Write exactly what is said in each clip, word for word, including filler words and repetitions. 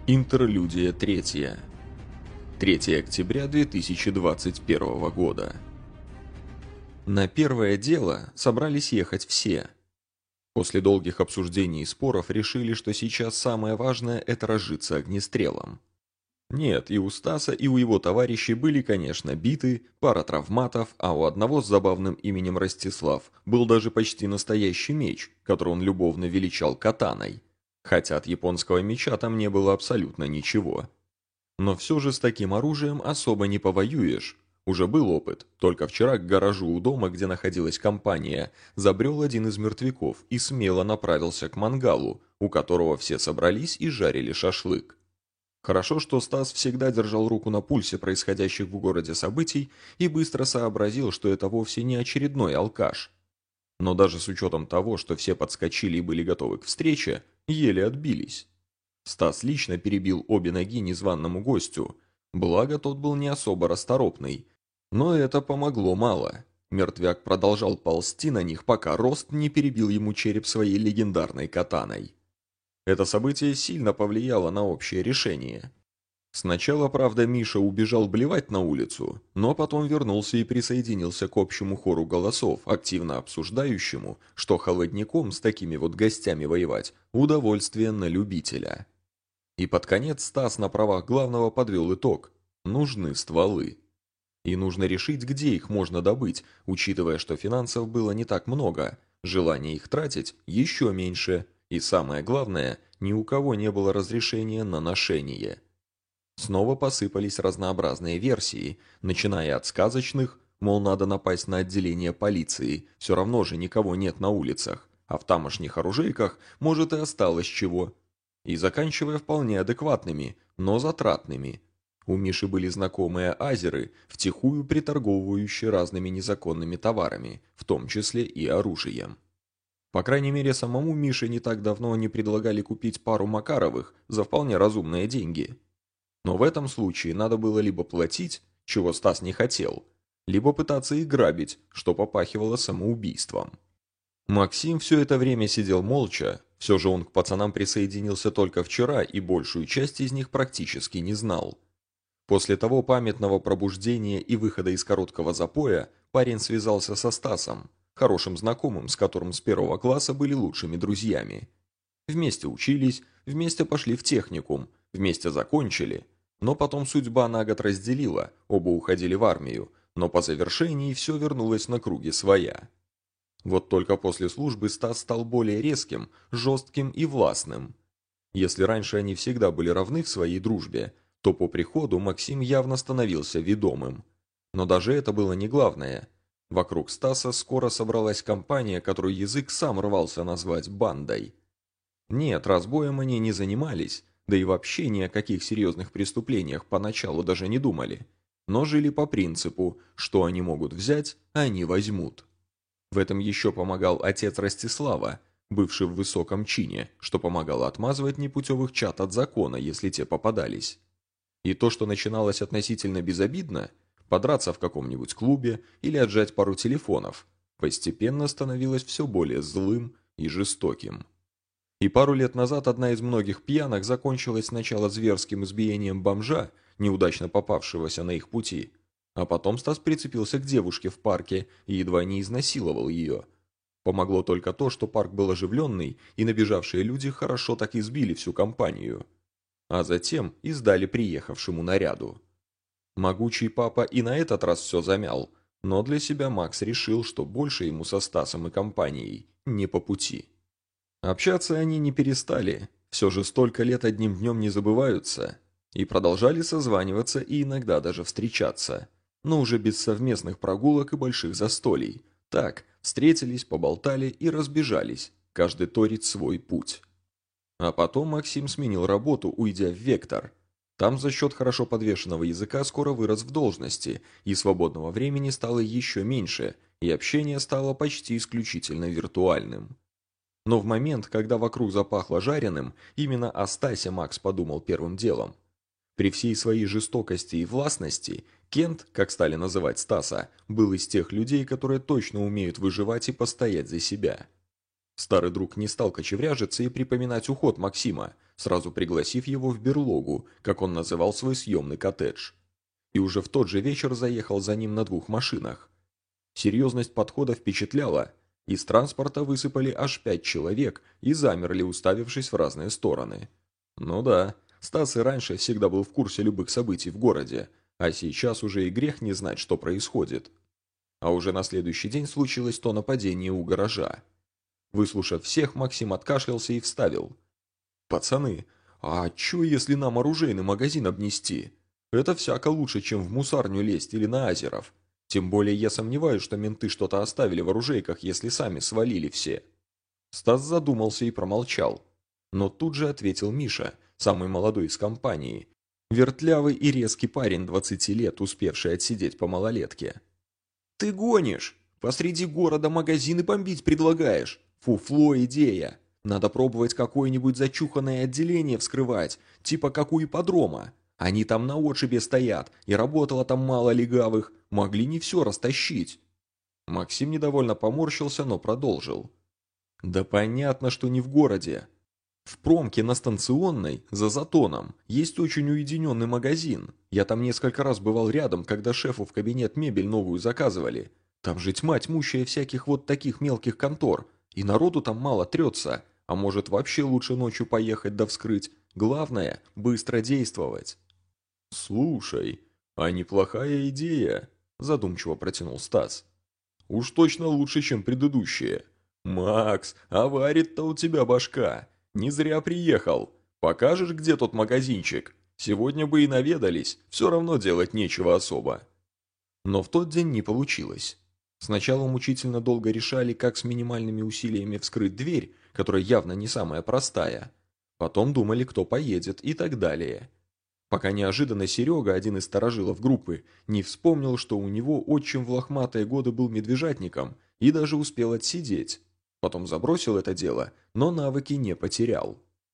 Интерлюдия третья. третьего октября две тысячи двадцать первого года. На первое дело собрались ехать все. После долгих обсуждений и споров решили, что сейчас самое важное – это разжиться огнестрелом. Нет, и у Стаса, и у его товарищей были, конечно, биты, пара травматов, а у одного с забавным именем Ростислав был даже почти настоящий меч, который он любовно величал катаной. Хотя от японского меча там не было абсолютно ничего. Но все же с таким оружием особо не повоюешь. Уже был опыт. Только вчера к гаражу у дома, где находилась компания, забрел один из мертвяков и смело направился к мангалу, у которого все собрались и жарили шашлык. Хорошо, что Стас всегда держал руку на пульсе происходящих в городе событий и быстро сообразил, что это вовсе не очередной алкаш. Но даже с учетом того, что все подскочили и были готовы к встрече, еле отбились. Стас лично перебил обе ноги незваному гостю, благо тот был не особо расторопный. Но это помогло мало. Мертвяк продолжал ползти на них, пока Рост не перебил ему череп своей легендарной катаной. Это событие сильно повлияло на общее решение. Сначала, правда, Миша убежал блевать на улицу, но потом вернулся и присоединился к общему хору голосов, активно обсуждающему, что холодняком с такими вот гостями воевать – удовольствие на любителя. И под конец Стас на правах главного подвел итог – нужны стволы. И нужно решить, где их можно добыть, учитывая, что финансов было не так много, желания их тратить еще меньше, и самое главное, ни у кого не было разрешения на ношение. Снова посыпались разнообразные версии, начиная от сказочных, мол, надо напасть на отделение полиции, все равно же никого нет на улицах, а в тамошних оружейках, может, и осталось чего, и заканчивая вполне адекватными, но затратными. У Миши были знакомые азеры, втихую приторговывающие разными незаконными товарами, в том числе и оружием. По крайней мере, самому Мише не так давно не предлагали купить пару Макаровых за вполне разумные деньги. Но в этом случае надо было либо платить, чего Стас не хотел, либо пытаться их грабить, что попахивало самоубийством. Максим все это время сидел молча, все же он к пацанам присоединился только вчера и большую часть из них практически не знал. После того памятного пробуждения и выхода из короткого запоя парень связался со Стасом, хорошим знакомым, с которым с первого класса были лучшими друзьями. Вместе учились, вместе пошли в техникум, вместе закончили, но потом судьба на год разделила, оба уходили в армию, но по завершении все вернулось на круги своя. Вот только после службы Стас стал более резким, жестким и властным. Если раньше они всегда были равны в своей дружбе, то по приходу Максим явно становился ведомым. Но даже это было не главное. Вокруг Стаса скоро собралась компания, которую язык сам рвался назвать бандой. Нет, разбоем они не занимались, да и вообще ни о каких серьезных преступлениях поначалу даже не думали, но жили по принципу, что они могут взять, они возьмут. В этом еще помогал отец Ростислава, бывший в высоком чине, что помогало отмазывать непутевых чад от закона, если те попадались. И то, что начиналось относительно безобидно, подраться в каком-нибудь клубе или отжать пару телефонов, постепенно становилось все более злым и жестоким. И пару лет назад одна из многих пьянок закончилась сначала зверским избиением бомжа, неудачно попавшегося на их пути, а потом Стас прицепился к девушке в парке и едва не изнасиловал ее. Помогло только то, что парк был оживленный, и набежавшие люди хорошо так избили всю компанию. А затем и сдали приехавшему наряду. Могучий папа и на этот раз все замял, но для себя Макс решил, что больше ему со Стасом и компанией не по пути. Общаться они не перестали, все же столько лет одним днем не забываются, и продолжали созваниваться и иногда даже встречаться, но уже без совместных прогулок и больших застолий. Так, встретились, поболтали и разбежались, каждый торит свой путь. А потом Максим сменил работу, уйдя в «Вектор». Там за счет хорошо подвешенного языка скоро вырос в должности, и свободного времени стало еще меньше, и общение стало почти исключительно виртуальным. Но в момент, когда вокруг запахло жареным, именно о Стасе Макс подумал первым делом. При всей своей жестокости и властности, Кент, как стали называть Стаса, был из тех людей, которые точно умеют выживать и постоять за себя. Старый друг не стал кочевряжиться и припоминать уход Максима, сразу пригласив его в берлогу, как он называл свой съемный коттедж. И уже в тот же вечер заехал за ним на двух машинах. Серьезность подхода впечатляла. Из транспорта высыпали аж пять человек и замерли, уставившись в разные стороны. Ну да, Стас и раньше всегда был в курсе любых событий в городе, а сейчас уже и грех не знать, что происходит. А уже на следующий день случилось то нападение у гаража. Выслушав всех, Максим откашлялся и вставил. «Пацаны, а чё, если нам оружейный магазин обнести? Это всяко лучше, чем в мусарню лезть или на Азеров. Тем более я сомневаюсь, что менты что-то оставили в оружейках, если сами свалили все». Стас задумался и промолчал. Но тут же ответил Миша, самый молодой из компании. Вертлявый и резкий парень двадцати лет, успевший отсидеть по малолетке. «Ты гонишь! Посреди города магазины бомбить предлагаешь! Фуфло идея! Надо пробовать какое-нибудь зачуханное отделение вскрывать, типа как у ипподрома. Они там на отшибе стоят, и работало там мало легавых, могли не все растащить». Максим недовольно поморщился, но продолжил. «Да понятно, что не в городе. В промке на Станционной, за Затоном, есть очень уединенный магазин. Я там несколько раз бывал рядом, когда шефу в кабинет мебель новую заказывали. Там же тьма тьмущая всяких вот таких мелких контор, и народу там мало трется, а может вообще лучше ночью поехать да вскрыть. Главное – быстро действовать». «Слушай, а неплохая идея», – задумчиво протянул Стас. «Уж точно лучше, чем предыдущие. Макс, а варит-то у тебя башка. Не зря приехал. Покажешь, где тот магазинчик? Сегодня бы и наведались, все равно делать нечего особо». Но в тот день не получилось. Сначала мучительно долго решали, как с минимальными усилиями вскрыть дверь, которая явно не самая простая. Потом думали, кто поедет и так далее. Пока неожиданно Серега, один из старожилов группы, не вспомнил, что у него отчим в лохматые годы был медвежатником и даже успел отсидеть. Потом забросил это дело, но навыки не потерял.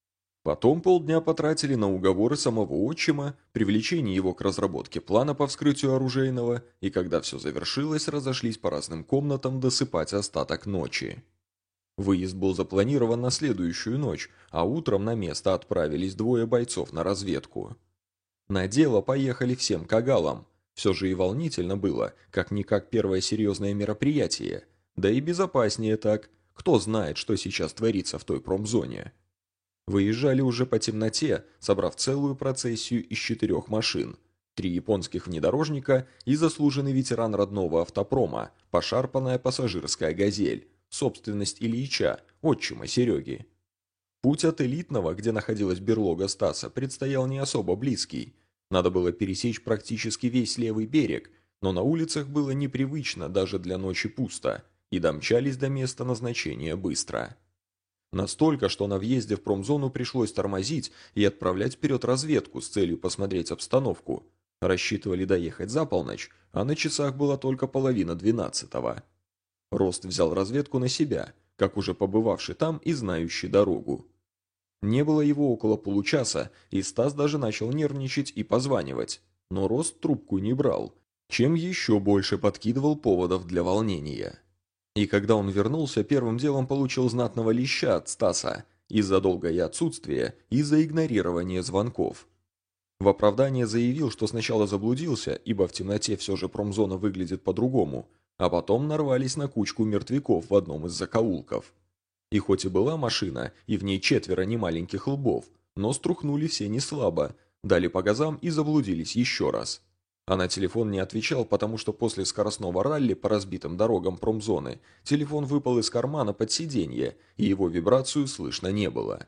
Потом полдня потратили на уговоры самого отчима, привлечение его к разработке плана по вскрытию оружейного, и когда все завершилось, разошлись по разным комнатам досыпать остаток ночи. Выезд был запланирован на следующую ночь, а утром на место отправились двое бойцов на разведку. На дело поехали всем кагалам. Все же и волнительно было, как-никак первое серьезное мероприятие. Да и безопаснее так. Кто знает, что сейчас творится в той промзоне. Выезжали уже по темноте, собрав целую процессию из четырех машин. Три японских внедорожника и заслуженный ветеран родного автопрома, пошарпанная пассажирская «Газель», собственность Ильича, отчима Сереги. Путь от элитного, где находилась берлога Стаса, предстоял не особо близкий. Надо было пересечь практически весь левый берег, но на улицах было непривычно, даже для ночи пусто, и домчались до места назначения быстро. Настолько, что на въезде в промзону пришлось тормозить и отправлять вперед разведку с целью посмотреть обстановку. Рассчитывали доехать за полночь, а на часах была только половина двенадцатого. Рост взял разведку на себя, как уже побывавший там и знающий дорогу. Не было его около получаса, и Стас даже начал нервничать и позванивать, но Рост трубку не брал, чем еще больше подкидывал поводов для волнения. И когда он вернулся, первым делом получил знатного леща от Стаса из-за долгое отсутствие и за игнорирование звонков. В оправдание заявил, что сначала заблудился, ибо в темноте все же промзона выглядит по-другому, а потом нарвались на кучку мертвяков в одном из закоулков. И хоть и была машина, и в ней четверо немаленьких лбов, но струхнули все неслабо, дали по газам и заблудились еще раз. А на телефон не отвечал, потому что после скоростного ралли по разбитым дорогам промзоны телефон выпал из кармана под сиденье, и его вибрацию слышно не было.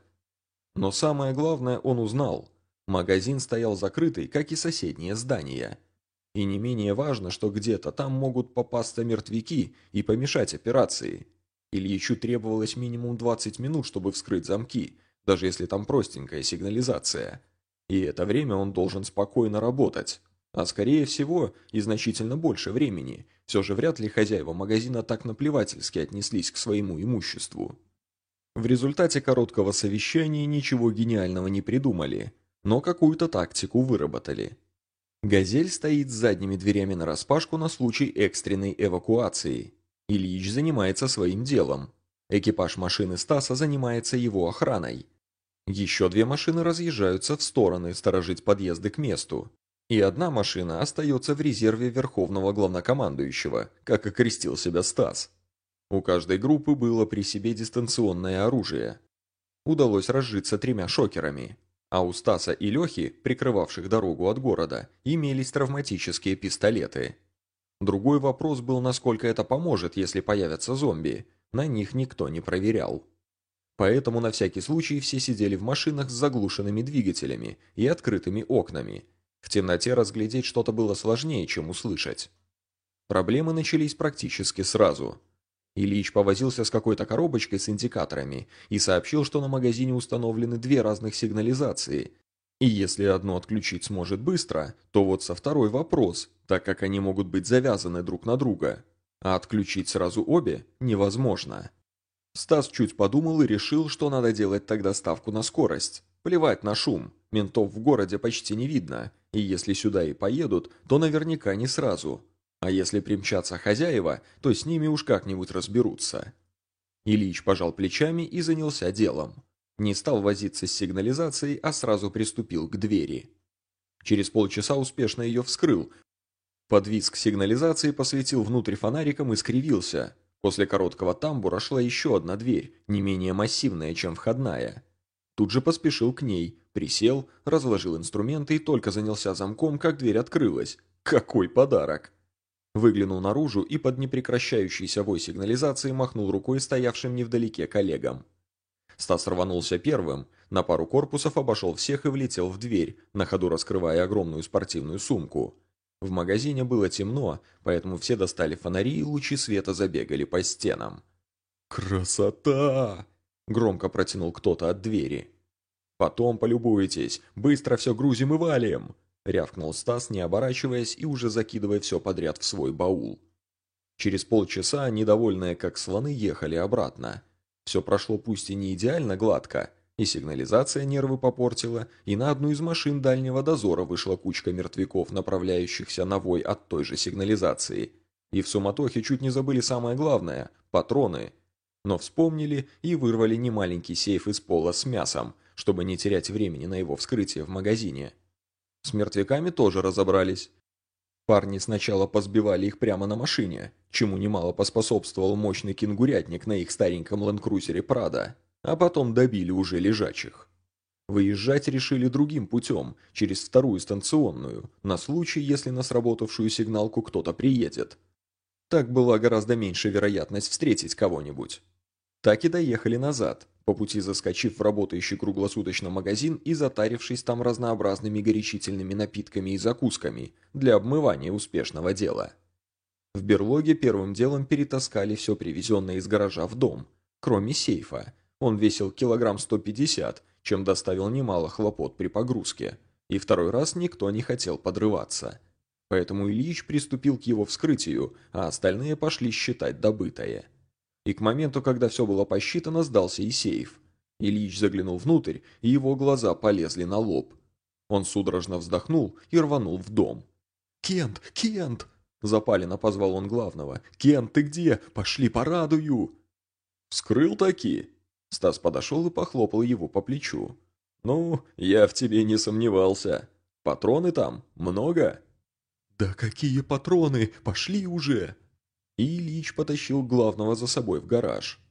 Но самое главное он узнал. Магазин стоял закрытый, как и соседнее здание. И не менее важно, что где-то там могут попасться мертвяки и помешать операции. Ильичу требовалось минимум двадцать минут, чтобы вскрыть замки, даже если там простенькая сигнализация. И это время он должен спокойно работать. А скорее всего, и значительно больше времени. Все же вряд ли хозяева магазина так наплевательски отнеслись к своему имуществу. В результате короткого совещания ничего гениального не придумали, но какую-то тактику выработали. «Газель» стоит с задними дверями нараспашку на случай экстренной эвакуации. Ильич занимается своим делом. Экипаж машины Стаса занимается его охраной. Еще две машины разъезжаются в стороны сторожить подъезды к месту. И одна машина остается в резерве Верховного Главнокомандующего, как окрестил себя Стас. У каждой группы было при себе дистанционное оружие. Удалось разжиться тремя шокерами. А у Стаса и Лехи, прикрывавших дорогу от города, имелись травматические пистолеты. Другой вопрос был, насколько это поможет, если появятся зомби. На них никто не проверял. Поэтому на всякий случай все сидели в машинах с заглушенными двигателями и открытыми окнами. В темноте разглядеть что-то было сложнее, чем услышать. Проблемы начались практически сразу. Ильич повозился с какой-то коробочкой с индикаторами и сообщил, что на магазине установлены две разных сигнализации. И если одну отключить сможет быстро, то вот со второй вопрос, так как они могут быть завязаны друг на друга. А отключить сразу обе невозможно. Стас чуть подумал и решил, что надо делать тогда ставку на скорость. Плевать на шум, ментов в городе почти не видно, и если сюда и поедут, то наверняка не сразу. А если примчатся хозяева, то с ними уж как-нибудь разберутся. Ильич пожал плечами и занялся делом. Не стал возиться с сигнализацией, а сразу приступил к двери. Через полчаса успешно ее вскрыл. Под визг сигнализации посветил внутрь фонариком и скривился. После короткого тамбура шла еще одна дверь, не менее массивная, чем входная. Тут же поспешил к ней, присел, разложил инструменты и только занялся замком, как дверь открылась. Какой подарок! Выглянул наружу и под непрекращающийся вой сигнализации махнул рукой стоявшим невдалеке коллегам. Стас рванулся первым, на пару корпусов обошел всех и влетел в дверь, на ходу раскрывая огромную спортивную сумку. В магазине было темно, поэтому все достали фонари и лучи света забегали по стенам. «Красота!» – громко протянул кто-то от двери. «Потом полюбуйтесь, быстро все грузим и валим!» – рявкнул Стас, не оборачиваясь и уже закидывая все подряд в свой баул. Через полчаса, недовольные как слоны, ехали обратно. Все прошло пусть и не идеально гладко, и сигнализация нервы попортила, и на одну из машин дальнего дозора вышла кучка мертвяков, направляющихся на вой от той же сигнализации. И в суматохе чуть не забыли самое главное – патроны. Но вспомнили и вырвали немаленький сейф из пола с мясом, чтобы не терять времени на его вскрытие в магазине. С мертвяками тоже разобрались. Парни сначала позбивали их прямо на машине, чему немало поспособствовал мощный кенгурятник на их стареньком ленд-крузере «Прадо», а потом добили уже лежачих. Выезжать решили другим путем, через вторую станционную, на случай, если на сработавшую сигналку кто-то приедет. Так была гораздо меньше вероятность встретить кого-нибудь. Так и доехали назад, по пути заскочив в работающий круглосуточно магазин и затарившись там разнообразными горячительными напитками и закусками для обмывания успешного дела. В берлоге первым делом перетаскали все привезенное из гаража в дом, кроме сейфа. Он весил килограмм сто пятьдесят, чем доставил немало хлопот при погрузке, и второй раз никто не хотел подрываться. Поэтому Ильич приступил к его вскрытию, а остальные пошли считать добытое. И к моменту, когда все было посчитано, сдался и сейф. Ильич заглянул внутрь, и его глаза полезли на лоб. Он судорожно вздохнул и рванул в дом. «Кент! Кент!» – запаленно позвал он главного. «Кент, ты где? Пошли, порадую!» «Вскрыл таки?» Стас подошел и похлопал его по плечу. «Ну, я в тебе не сомневался. Патроны там много?» «Да какие патроны? Пошли уже!» И Ильич потащил главного за собой в гараж.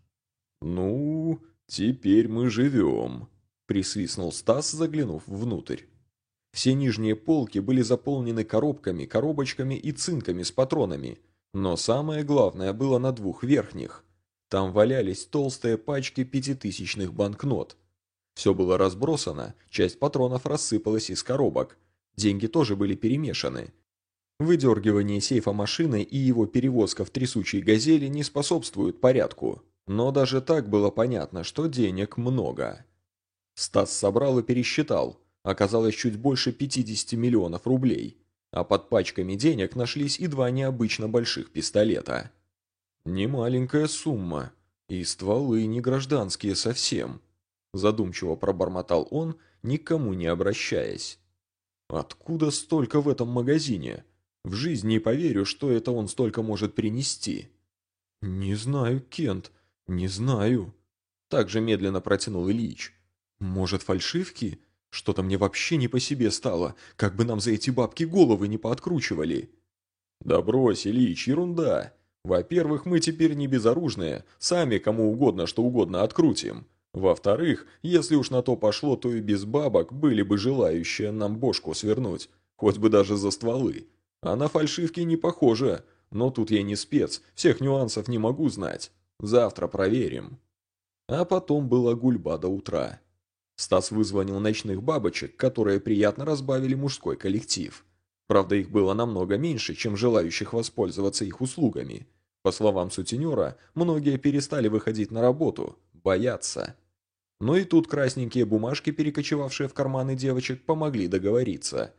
«Ну, теперь мы живем», – присвистнул Стас, заглянув внутрь. Все нижние полки были заполнены коробками, коробочками и цинками с патронами, но самое главное было на двух верхних. Там валялись толстые пачки пятитысячных банкнот. Все было разбросано, часть патронов рассыпалась из коробок. Деньги тоже были перемешаны. Выдергивание сейфа машины и его перевозка в трясучей газели не способствуют порядку. Но даже так было понятно, что денег много. Стас собрал и пересчитал. Оказалось чуть больше пятидесяти миллионов рублей. А под пачками денег нашлись и два необычно больших пистолета. Немаленькая сумма. И стволы не гражданские совсем. Задумчиво пробормотал он, никому не обращаясь. Откуда столько в этом магазине? В жизни не поверю, что это он столько может принести. Не знаю, Кент, не знаю. Так же медленно протянул Ильич. Может, фальшивки? Что-то мне вообще не по себе стало, как бы нам за эти бабки головы не пооткручивали. Да брось, Ильич, ерунда. Во-первых, мы теперь не безоружные, сами кому угодно что угодно открутим. Во-вторых, если уж на то пошло, то и без бабок были бы желающие нам бошку свернуть, хоть бы даже за стволы. А на фальшивки не похоже, но тут я не спец, всех нюансов не могу знать. Завтра проверим. А потом была гульба до утра. Стас вызвонил ночных бабочек, которые приятно разбавили мужской коллектив. Правда, их было намного меньше, чем желающих воспользоваться их услугами. По словам сутенера, многие перестали выходить на работу, боятся. Но и тут красненькие бумажки, перекочевавшие в карманы девочек, помогли договориться.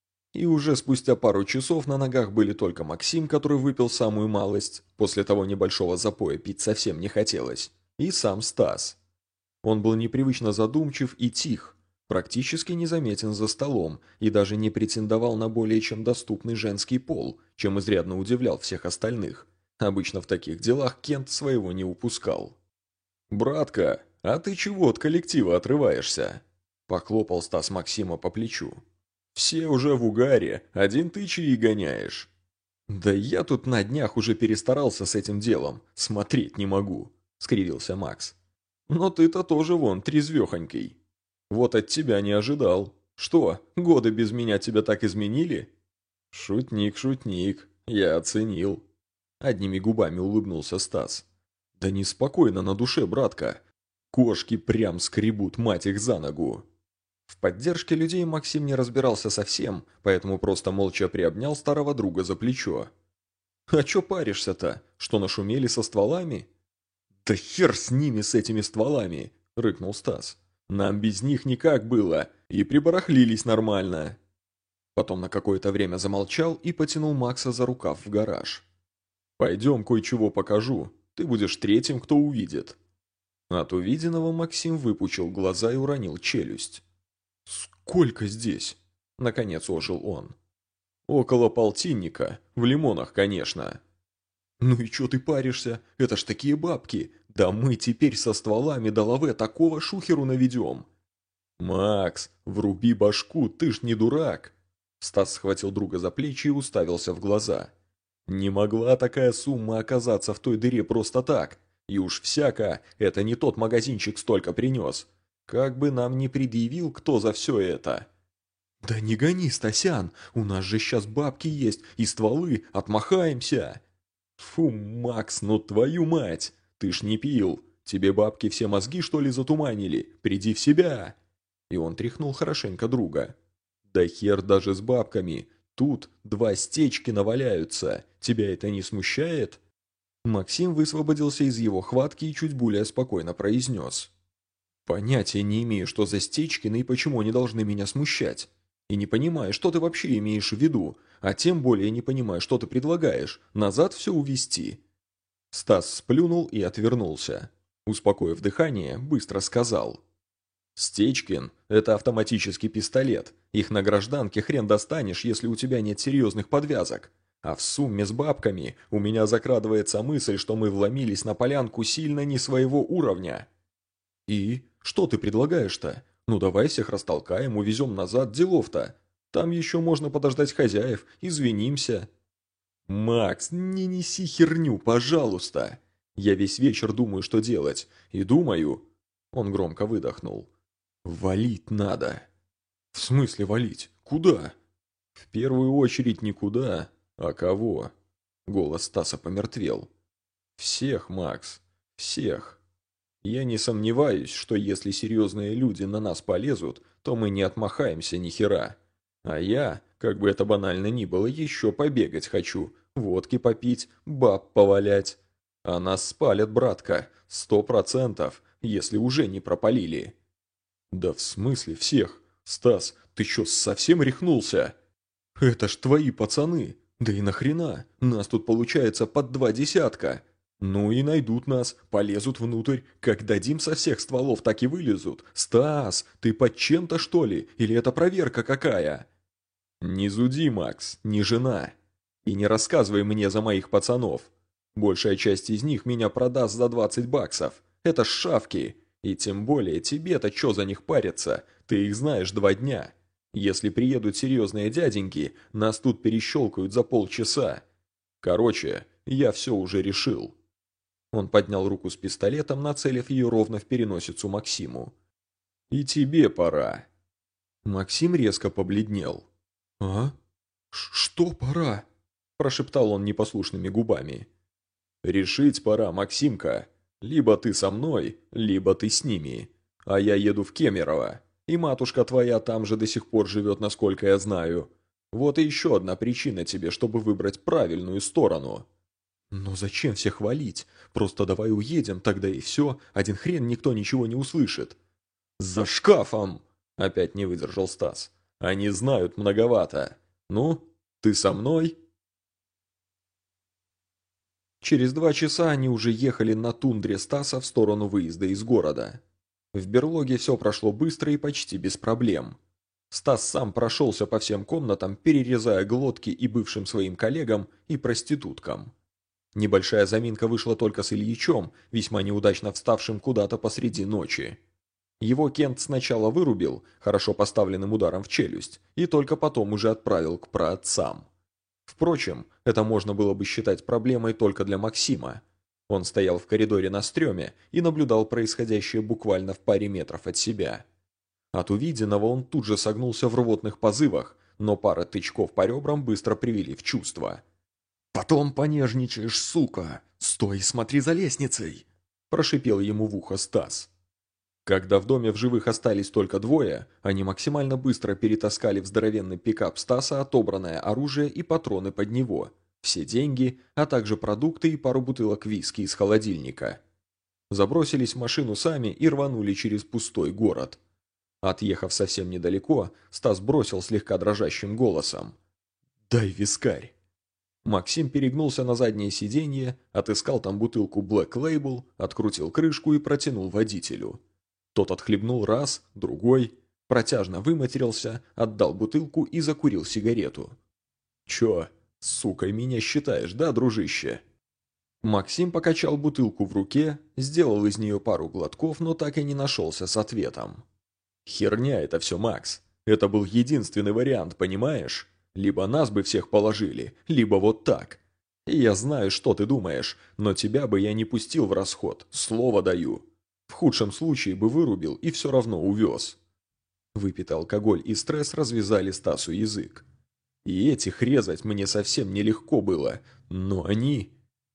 И уже спустя пару часов на ногах были только Максим, который выпил самую малость, после того небольшого запоя пить совсем не хотелось, и сам Стас. Он был непривычно задумчив и тих, практически незаметен за столом и даже не претендовал на более чем доступный женский пол, чем изрядно удивлял всех остальных. Обычно в таких делах Кент своего не упускал. «Братка, а ты чего от коллектива отрываешься?» – похлопал Стас Максима по плечу. «Все уже в угаре, один ты чаи гоняешь». «Да я тут на днях уже перестарался с этим делом, смотреть не могу», – скривился Макс. «Но ты-то тоже вон трезвехонький. Вот от тебя не ожидал. Что, годы без меня тебя так изменили?» «Шутник, шутник, я оценил». Одними губами улыбнулся Стас. «Да неспокойно на душе, братка. Кошки прям скребут, мать их, за ногу». В поддержке людей Максим не разбирался совсем, поэтому просто молча приобнял старого друга за плечо. «А чё паришься-то? Что нашумели со стволами?» «Да хер с ними, с этими стволами!» — рыкнул Стас. «Нам без них никак было, и прибарахлились нормально». Потом на какое-то время замолчал и потянул Макса за рукав в гараж. «Пойдем, кое-чего покажу, ты будешь третьим, кто увидит». От увиденного Максим выпучил глаза и уронил челюсть. «Сколько здесь?» — наконец ожил он. «Около полтинника, в лимонах, конечно». «Ну и чё ты паришься? Это ж такие бабки! Да мы теперь со стволами до лаве такого шухеру наведем!» «Макс, вруби башку, ты ж не дурак!» Стас схватил друга за плечи и уставился в глаза. «Не могла такая сумма оказаться в той дыре просто так. И уж всяко, это не тот магазинчик столько принес. Как бы нам ни предъявил, кто за все это!» «Да не гони, Стасян, у нас же сейчас бабки есть и стволы, отмахаемся!» «Фу, Макс, ну твою мать! Ты ж не пил! Тебе бабки все мозги, что ли, затуманили? Приди в себя!» И он тряхнул хорошенько друга. «Да хер даже с бабками! Тут два стечки наваляются! Тебя это не смущает?» Максим высвободился из его хватки и чуть более спокойно произнес. «Понятия не имею, что за стечкины и почему они должны меня смущать. И не понимаю, что ты вообще имеешь в виду, а тем более не понимаю, что ты предлагаешь, назад все увести». Стас сплюнул и отвернулся. Успокоив дыхание, быстро сказал. «Стечкин – это автоматический пистолет. Их на гражданке хрен достанешь, если у тебя нет серьезных подвязок. А в сумме с бабками у меня закрадывается мысль, что мы вломились на полянку сильно не своего уровня». «И? Что ты предлагаешь-то? Ну давай всех растолкаем, увезем назад, делов-то. Там еще можно подождать хозяев, извинимся». «Макс, не неси херню, пожалуйста. Я весь вечер думаю, что делать. И думаю...» Он громко выдохнул. «Валить надо». «В смысле валить? Куда?» «В первую очередь никуда, а кого?» Голос Стаса помертвел. «Всех, Макс, всех. Я не сомневаюсь, что если серьезные люди на нас полезут, то мы не отмахаемся ни хера. А я, как бы это банально ни было, еще побегать хочу, водки попить, баб повалять. А нас спалят, братка, сто процентов, если уже не пропалили». «Да в смысле всех? Стас, ты чё, совсем рехнулся? Это ж твои пацаны. Да и нахрена? Нас тут получается под два десятка. Ну и найдут нас, полезут внутрь. Как дадим со всех стволов, так и вылезут. Стас, ты под чем-то что ли? Или это проверка какая?» «Не зуди, Макс, не жена. И не рассказывай мне за моих пацанов. Большая часть из них меня продаст за двадцать баксов. Это ж шавки. И тем более тебе-то чё за них париться, ты их знаешь два дня. Если приедут серьезные дяденьки, нас тут перещелкают за полчаса. Короче, я все уже решил». Он поднял руку с пистолетом, нацелив ее ровно в переносицу Максиму. «И тебе пора». Максим резко побледнел. «А? Ш что пора?» – прошептал он непослушными губами. «Решить пора, Максимка. Либо ты со мной, либо ты с ними. А я еду в Кемерово, и матушка твоя там же до сих пор живет, насколько я знаю. Вот и еще одна причина тебе, чтобы выбрать правильную сторону». «Но зачем всех валить? Просто давай уедем, тогда и все, один хрен никто ничего не услышит». «За шкафом!» – опять не выдержал Стас. «Они знают многовато. Ну, ты со мной?» Через два часа они уже ехали на тундре Стаса в сторону выезда из города. В берлоге все прошло быстро и почти без проблем. Стас сам прошелся по всем комнатам, перерезая глотки и бывшим своим коллегам, и проституткам. Небольшая заминка вышла только с Ильичом, весьма неудачно вставшим куда-то посреди ночи. Его Кент сначала вырубил, хорошо поставленным ударом в челюсть, и только потом уже отправил к праотцам. Впрочем, это можно было бы считать проблемой только для Максима. Он стоял в коридоре на стреме и наблюдал происходящее буквально в паре метров от себя. От увиденного он тут же согнулся в рвотных позывах, но пара тычков по ребрам быстро привели в чувство. «Потом понежничаешь, сука! Стой и смотри за лестницей!» – прошипел ему в ухо Стас. Когда в доме в живых остались только двое, они максимально быстро перетаскали в здоровенный пикап Стаса отобранное оружие и патроны под него, все деньги, а также продукты и пару бутылок виски из холодильника. Забросились в машину сами и рванули через пустой город. Отъехав совсем недалеко, Стас бросил слегка дрожащим голосом: «Дай вискарь». Максим перегнулся на заднее сиденье, отыскал там бутылку Black Label, открутил крышку и протянул водителю. Тот отхлебнул раз, другой, протяжно выматерился, отдал бутылку и закурил сигарету. «Чё, сукой меня считаешь, да, дружище?» Максим покачал бутылку в руке, сделал из нее пару глотков, но так и не нашелся с ответом. «Херня это все, Макс. Это был единственный вариант, понимаешь? Либо нас бы всех положили, либо вот так. И я знаю, что ты думаешь, но тебя бы я не пустил в расход, слово даю. В худшем случае бы вырубил и все равно увез». Выпитый алкоголь и стресс развязали Стасу язык. И этих резать мне совсем нелегко было, но они...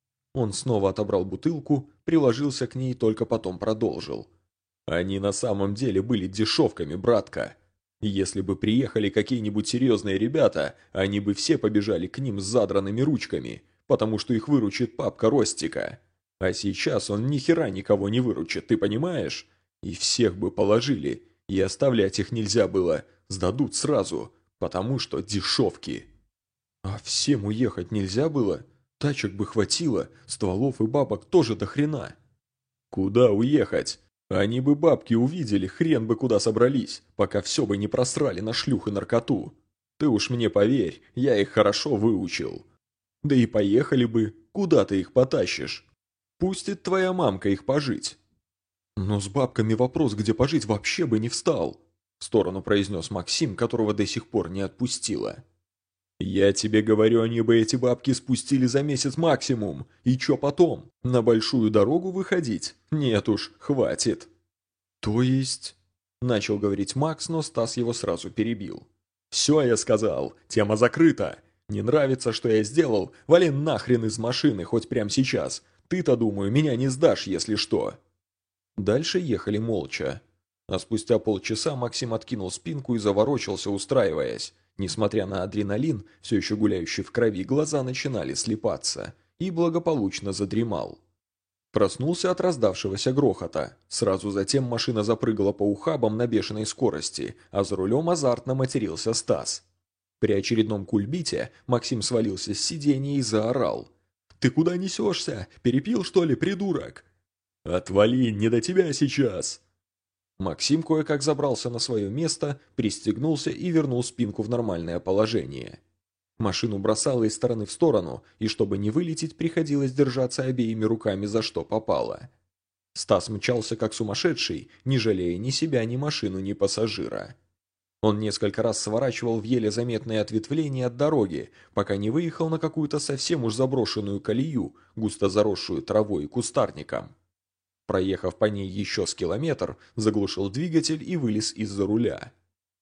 Он снова отобрал бутылку, приложился к ней и только потом продолжил. «Они на самом деле были дешевками, братка. Если бы приехали какие-нибудь серьезные ребята, они бы все побежали к ним с задранными ручками, потому что их выручит папка Ростика. А сейчас он ни хера никого не выручит, ты понимаешь? И всех бы положили, и оставлять их нельзя было, сдадут сразу, потому что дешевки». «А всем уехать нельзя было? Тачек бы хватило, стволов и бабок тоже до хрена». «Куда уехать? Они бы бабки увидели, хрен бы куда собрались, пока все бы не просрали на шлюх и наркоту. Ты уж мне поверь, я их хорошо выучил. Да и поехали бы, куда ты их потащишь? Пустит твоя мамка их пожить». «Но с бабками вопрос, где пожить, вообще бы не встал», в сторону произнес Максим, которого до сих пор не отпустило. «Я тебе говорю, они бы эти бабки спустили за месяц максимум. И чё потом? На большую дорогу выходить? Нет уж, хватит». «То есть...» – начал говорить Макс, но Стас его сразу перебил. «Все, я сказал, тема закрыта. Не нравится, что я сделал? Вали нахрен из машины, хоть прямо сейчас. Ты-то, думаю, меня не сдашь, если что». Дальше ехали молча. А спустя полчаса Максим откинул спинку и заворочился, устраиваясь. Несмотря на адреналин, все еще гуляющий в крови, глаза начинали слипаться, и благополучно задремал. Проснулся от раздавшегося грохота. Сразу затем машина запрыгала по ухабам на бешеной скорости, а за рулем азартно матерился Стас. При очередном кульбите Максим свалился с сиденья и заорал: «Ты куда несешься? Перепил, что ли, придурок?» «Отвали, не до тебя сейчас!» Максим кое-как забрался на свое место, пристегнулся и вернул спинку в нормальное положение. Машину бросало из стороны в сторону, и чтобы не вылететь, приходилось держаться обеими руками за что попало. Стас мчался как сумасшедший, не жалея ни себя, ни машину, ни пассажира. Он несколько раз сворачивал в еле заметные ответвления от дороги, пока не выехал на какую-то совсем уж заброшенную колею, густо заросшую травой и кустарником. Проехав по ней еще с километр, заглушил двигатель и вылез из-за руля.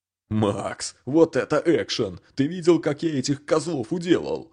«Макс, вот это экшен! Ты видел, как я этих козлов уделал?»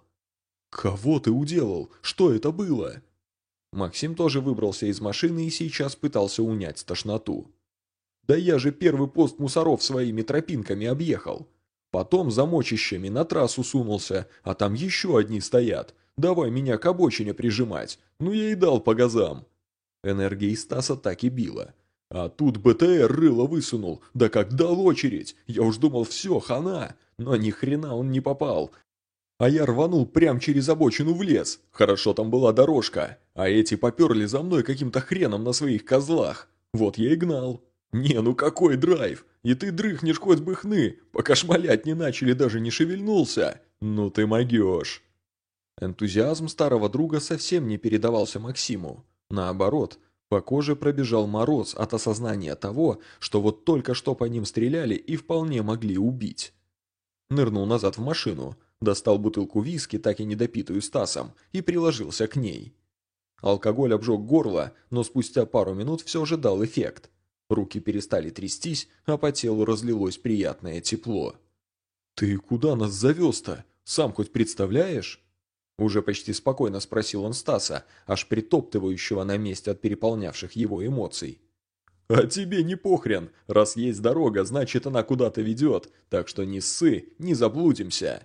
«Кого ты уделал? Что это было?» Максим тоже выбрался из машины и сейчас пытался унять тошноту. «Да я же первый пост мусоров своими тропинками объехал. Потом за мочищами на трассу сунулся, а там еще одни стоят. Давай меня к обочине прижимать. Ну я и дал по газам». Энергия Стаса так и била. А тут БТР рыло высунул, да как дал очередь. Я уж думал, все, хана. Но ни хрена он не попал. А я рванул прям через обочину в лес. Хорошо там была дорожка. А эти поперли за мной каким-то хреном на своих козлах. Вот я и гнал. Не, ну какой драйв? И ты дрыхнешь хоть бы хны, пока шмалять не начали, даже не шевельнулся. Ну ты могешь. Энтузиазм старого друга совсем не передавался Максиму. Наоборот, по коже пробежал мороз от осознания того, что вот только что по ним стреляли и вполне могли убить. Нырнул назад в машину, достал бутылку виски, так и недопитую Стасом, и приложился к ней. Алкоголь обжег горло, но спустя пару минут все же дал эффект. Руки перестали трястись, а по телу разлилось приятное тепло. «Ты куда нас завез-то? Сам хоть представляешь?» Уже почти спокойно спросил он Стаса, аж притоптывающего на месте от переполнявших его эмоций. «А тебе не похрен. Раз есть дорога, значит она куда-то ведет, так что не ссы, не заблудимся».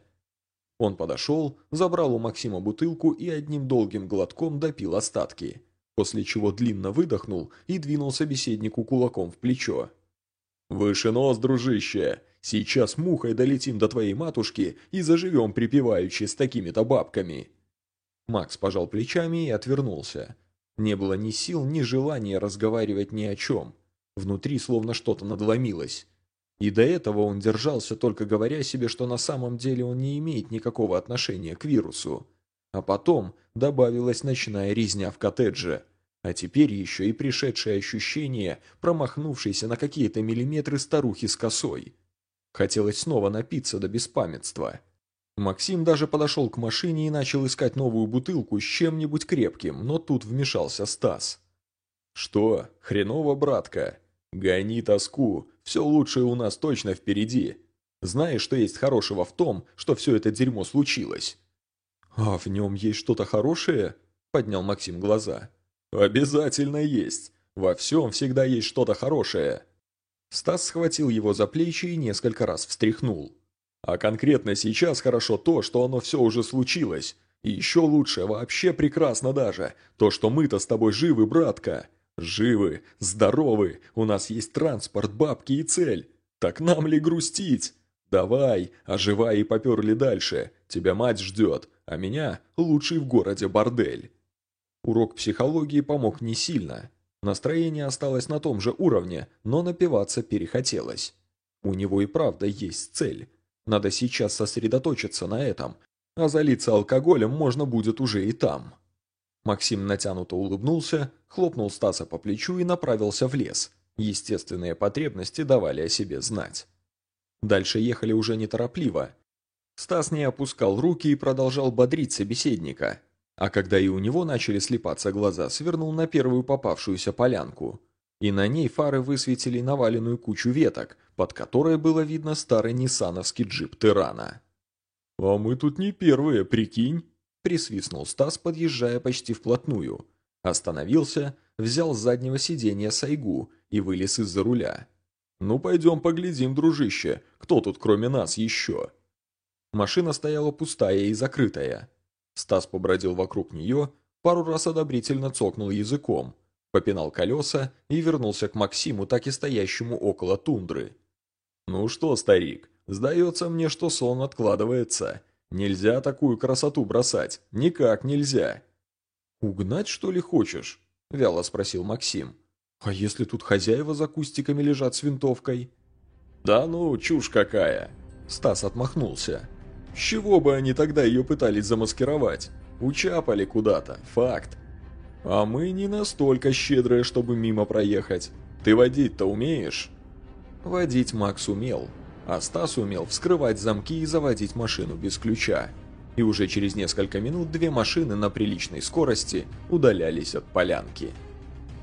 Он подошел, забрал у Максима бутылку и одним долгим глотком допил остатки, после чего длинно выдохнул и двинул собеседнику кулаком в плечо. «Выше нос, дружище! Сейчас мухой долетим до твоей матушки и заживем припеваючи с такими-то бабками!» Макс пожал плечами и отвернулся. Не было ни сил, ни желания разговаривать ни о чем. Внутри словно что-то надломилось. И до этого он держался, только говоря себе, что на самом деле он не имеет никакого отношения к вирусу. А потом добавилась ночная резня в коттедже. А теперь еще и пришедшее ощущение, промахнувшейся на какие-то миллиметры старухи с косой. Хотелось снова напиться до беспамятства. Максим даже подошел к машине и начал искать новую бутылку с чем-нибудь крепким, но тут вмешался Стас. «Что, хреново, братка? Гони тоску, все лучшее у нас точно впереди. Знаешь, что есть хорошего в том, что все это дерьмо случилось?» «А в нем есть что-то хорошее?» – поднял Максим глаза. «Обязательно есть. Во всем всегда есть что-то хорошее». Стас схватил его за плечи и несколько раз встряхнул. «А конкретно сейчас хорошо то, что оно все уже случилось. И еще лучше, вообще прекрасно даже, то, что мы-то с тобой живы, братка. Живы, здоровы, у нас есть транспорт, бабки и цель. Так нам ли грустить? Давай, оживай и поперли дальше. Тебя мать ждет, а меня лучший в городе бордель». Урок психологии помог не сильно. Настроение осталось на том же уровне, но напиваться перехотелось. У него и правда есть цель. Надо сейчас сосредоточиться на этом, а залиться алкоголем можно будет уже и там. Максим натянуто улыбнулся, хлопнул Стаса по плечу и направился в лес. Естественные потребности давали о себе знать. Дальше ехали уже неторопливо. Стас не опускал руки и продолжал бодрить собеседника. А когда и у него начали слипаться глаза, свернул на первую попавшуюся полянку. И на ней фары высветили наваленную кучу веток, под которой было видно старый ниссановский джип Террана. «А мы тут не первые, прикинь!» – присвистнул Стас, подъезжая почти вплотную. Остановился, взял с заднего сиденья сайгу и вылез из-за руля. «Ну пойдем поглядим, дружище, кто тут кроме нас еще?» Машина стояла пустая и закрытая. Стас побродил вокруг нее, пару раз одобрительно цокнул языком, попинал колеса и вернулся к Максиму, так и стоящему около тундры. «Ну что, старик, сдается мне, что сон откладывается. Нельзя такую красоту бросать, никак нельзя». «Угнать, что ли, хочешь?» – вяло спросил Максим. «А если тут хозяева за кустиками лежат с винтовкой?» «Да ну, чушь какая!» – Стас отмахнулся. «С чего бы они тогда ее пытались замаскировать? Учапали куда-то, факт». «А мы не настолько щедрые, чтобы мимо проехать. Ты водить-то умеешь?» Водить Макс умел, а Стас умел вскрывать замки и заводить машину без ключа. И уже через несколько минут две машины на приличной скорости удалялись от полянки.